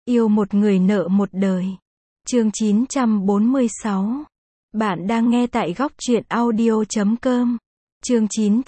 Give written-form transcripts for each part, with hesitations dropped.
Yêu một người nợ một đời. Chương 946. Bạn đang nghe tại góc truyện audio.com. Chương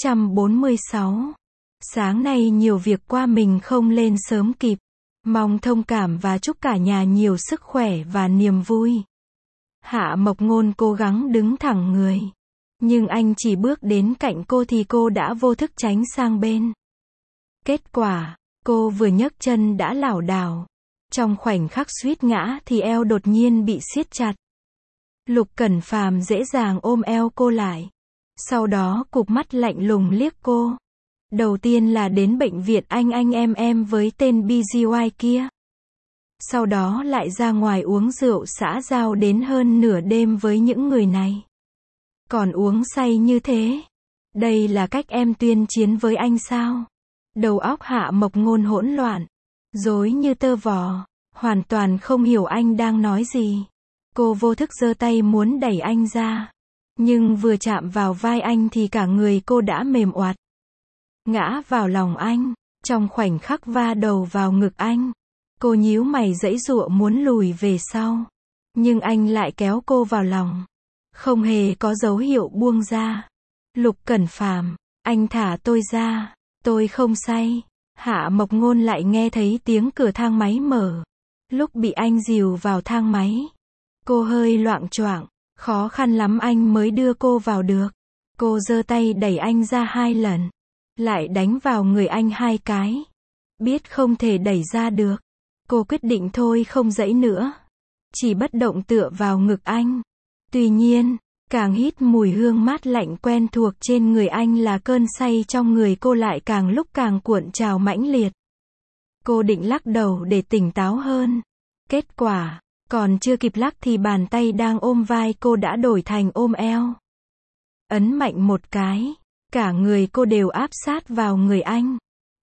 946. Sáng nay nhiều việc qua mình không lên sớm kịp. Mong thông cảm và chúc cả nhà nhiều sức khỏe và niềm vui. Hạ Mộc Ngôn cố gắng đứng thẳng người. Nhưng anh chỉ bước đến cạnh cô thì cô đã vô thức tránh sang bên. Kết quả, cô vừa nhấc chân đã lảo đảo. Trong khoảnh khắc suýt ngã thì eo đột nhiên bị siết chặt. Lục Cẩn Phàm dễ dàng ôm eo cô lại. Sau đó cụp mắt lạnh lùng liếc cô. Đầu tiên là đến bệnh viện anh em với tên BGY kia. Sau đó lại ra ngoài uống rượu xã giao đến hơn nửa đêm với những người này. Còn uống say như thế. Đây là cách em tuyên chiến với anh sao? Đầu óc Hạ Mộc Ngôn hỗn loạn. Rối như tơ vò. Hoàn toàn không hiểu anh đang nói gì. Cô vô thức giơ tay muốn đẩy anh ra. Nhưng vừa chạm vào vai anh thì cả người cô đã mềm oặt. Ngã vào lòng anh. Trong khoảnh khắc va đầu vào ngực anh. Cô nhíu mày giãy giụa muốn lùi về sau. Nhưng anh lại kéo cô vào lòng. Không hề có dấu hiệu buông ra. Lục Cẩn Phàm, anh thả tôi ra. Tôi không say. Hạ Mộc Ngôn lại nghe thấy tiếng cửa thang máy mở. Lúc bị anh dìu vào thang máy, cô hơi loạng choạng, khó khăn lắm anh mới đưa cô vào được. Cô giơ tay đẩy anh ra 2 lần, lại đánh vào người anh 2 cái. Biết không thể đẩy ra được, cô quyết định thôi không giãy nữa, chỉ bất động tựa vào ngực anh. Tuy nhiên, càng hít mùi hương mát lạnh quen thuộc trên người anh là cơn say trong người cô lại càng lúc càng cuộn trào mãnh liệt. Cô định lắc đầu để tỉnh táo hơn. Kết quả, còn chưa kịp lắc thì bàn tay đang ôm vai cô đã đổi thành ôm eo. Ấn mạnh một cái, cả người cô đều áp sát vào người anh.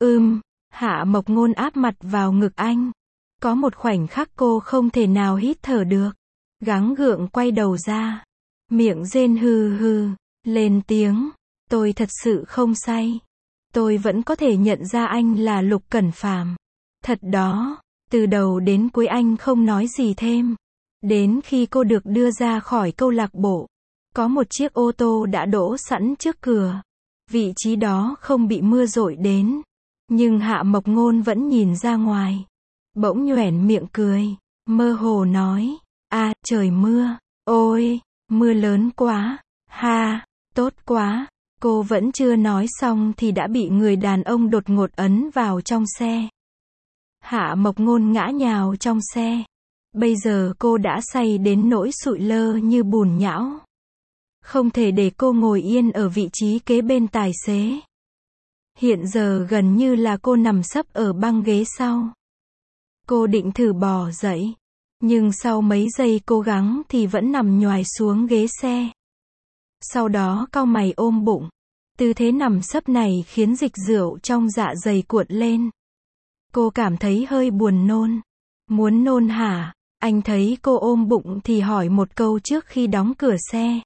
Hạ Mộc Ngôn áp mặt vào ngực anh. Có một khoảnh khắc cô không thể nào hít thở được. Gắng gượng quay đầu ra. Miệng rên hừ hừ, lên tiếng. Tôi thật sự không say. Tôi vẫn có thể nhận ra anh là Lục Cẩn Phàm. Thật đó, từ đầu đến cuối anh không nói gì thêm. Đến khi cô được đưa ra khỏi câu lạc bộ, có một chiếc ô tô đã đỗ sẵn trước cửa. Vị trí đó không bị mưa dội đến. Nhưng Hạ Mộc Ngôn vẫn nhìn ra ngoài. Bỗng nhoẻn miệng cười, mơ hồ nói, trời mưa, ôi, mưa lớn quá, ha, tốt quá. Cô vẫn chưa nói xong thì đã bị người đàn ông đột ngột ấn vào trong xe. Hạ Mộc Ngôn ngã nhào trong xe. Bây giờ cô đã say đến nỗi sụi lơ như bùn nhão. Không thể để cô ngồi yên ở vị trí kế bên tài xế. Hiện giờ gần như là cô nằm sấp ở băng ghế sau. Cô định thử bò dậy. Nhưng sau mấy giây cố gắng thì vẫn nằm nhoài xuống ghế xe. Sau đó cau mày ôm bụng. Tư thế nằm sấp này khiến dịch rượu trong dạ dày cuộn lên. Cô cảm thấy hơi buồn nôn. Muốn nôn hả? Anh thấy cô ôm bụng thì hỏi một câu trước khi đóng cửa xe.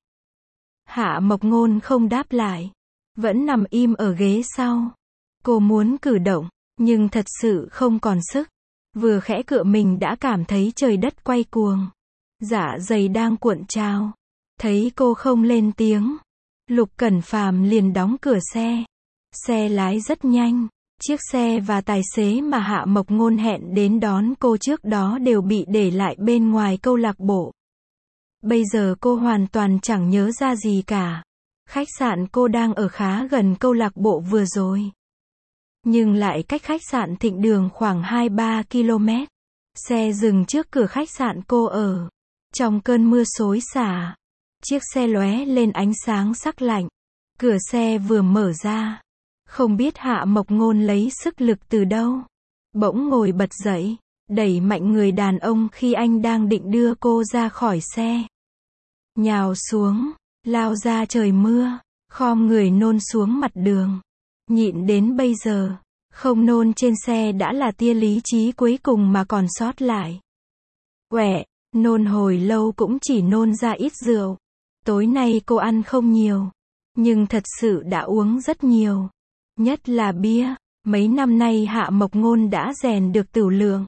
Hạ Mộc Ngôn không đáp lại. Vẫn nằm im ở ghế sau. Cô muốn cử động, nhưng thật sự không còn sức. Vừa khẽ cựa mình đã cảm thấy trời đất quay cuồng. Dạ dày đang cuộn trào. Thấy cô không lên tiếng. Lục Cẩn Phàm liền đóng cửa xe. Xe lái rất nhanh. Chiếc xe và tài xế mà Hạ Mộc Ngôn hẹn đến đón cô trước đó đều bị để lại bên ngoài câu lạc bộ. Bây giờ cô hoàn toàn chẳng nhớ ra gì cả. Khách sạn cô đang ở khá gần câu lạc bộ vừa rồi. Nhưng lại cách khách sạn Thịnh Đường khoảng 2-3 km. Xe dừng trước cửa khách sạn cô ở. Trong cơn mưa xối xả, chiếc xe lóe lên ánh sáng sắc lạnh. Cửa xe vừa mở ra. Không biết Hạ Mộc Ngôn lấy sức lực từ đâu. Bỗng ngồi bật dậy, đẩy mạnh người đàn ông khi anh đang định đưa cô ra khỏi xe. Nhào xuống, lao ra trời mưa, khom người nôn xuống mặt đường. Nhịn đến bây giờ, không nôn trên xe đã là tia lý trí cuối cùng mà còn sót lại. Nôn hồi lâu cũng chỉ nôn ra ít rượu. Tối nay cô ăn không nhiều, nhưng thật sự đã uống rất nhiều. Nhất là bia. Mấy năm nay Hạ Mộc Ngôn đã rèn được tửu lượng.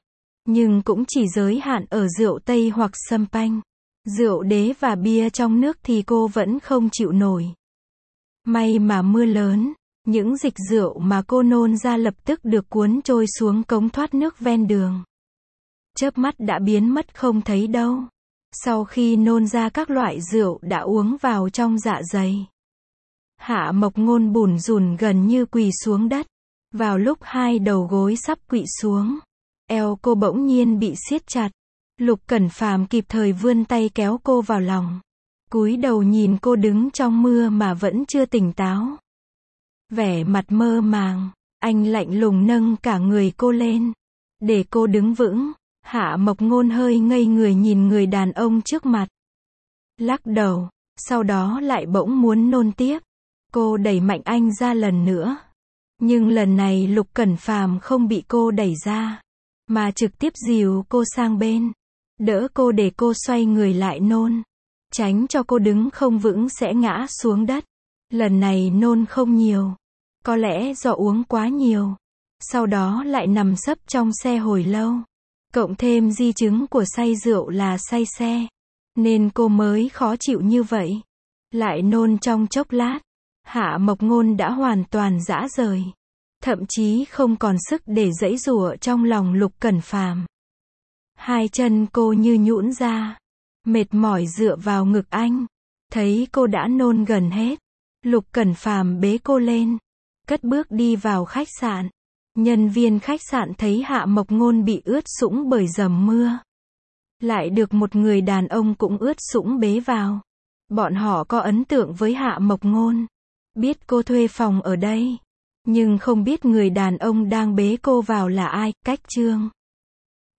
Nhưng cũng chỉ giới hạn ở rượu Tây hoặc sâm panh. Rượu đế và bia trong nước thì cô vẫn không chịu nổi. May mà mưa lớn, những dịch rượu mà cô nôn ra lập tức được cuốn trôi xuống cống thoát nước ven đường. Chớp mắt đã biến mất không thấy đâu. Sau khi nôn ra các loại rượu đã uống vào trong dạ dày, Hạ Mộc Ngôn bủn rủn gần như quỳ xuống đất. Vào lúc hai đầu gối sắp quỵ xuống, eo cô bỗng nhiên bị siết chặt. Lục Cẩn Phàm kịp thời vươn tay kéo cô vào lòng. Cúi đầu nhìn cô đứng trong mưa mà vẫn chưa tỉnh táo. Vẻ mặt mơ màng, anh lạnh lùng nâng cả người cô lên, để cô đứng vững. Hạ Mộc Ngôn hơi ngây người nhìn người đàn ông trước mặt. Lắc đầu, sau đó lại bỗng muốn nôn tiếp. Cô đẩy mạnh anh ra lần nữa. Nhưng lần này Lục Cẩn Phàm không bị cô đẩy ra, mà trực tiếp dìu cô sang bên. Đỡ cô để cô xoay người lại nôn. Tránh cho cô đứng không vững sẽ ngã xuống đất. Lần này nôn không nhiều. Có lẽ do uống quá nhiều. Sau đó lại nằm sấp trong xe hồi lâu. Cộng thêm di chứng của say rượu là say xe. Nên cô mới khó chịu như vậy. Lại nôn trong chốc lát. Hạ Mộc Ngôn đã hoàn toàn rã rời. Thậm chí không còn sức để giãy giụa trong lòng Lục Cẩn Phàm. Hai chân cô như nhũn ra. Mệt mỏi dựa vào ngực anh. Thấy cô đã nôn gần hết. Lục Cẩn Phàm bế cô lên. Cất bước đi vào khách sạn. Nhân viên khách sạn thấy Hạ Mộc Ngôn bị ướt sũng bởi dầm mưa. Lại được một người đàn ông cũng ướt sũng bế vào. Bọn họ có ấn tượng với Hạ Mộc Ngôn. Biết cô thuê phòng ở đây. Nhưng không biết người đàn ông đang bế cô vào là ai. Cách Trương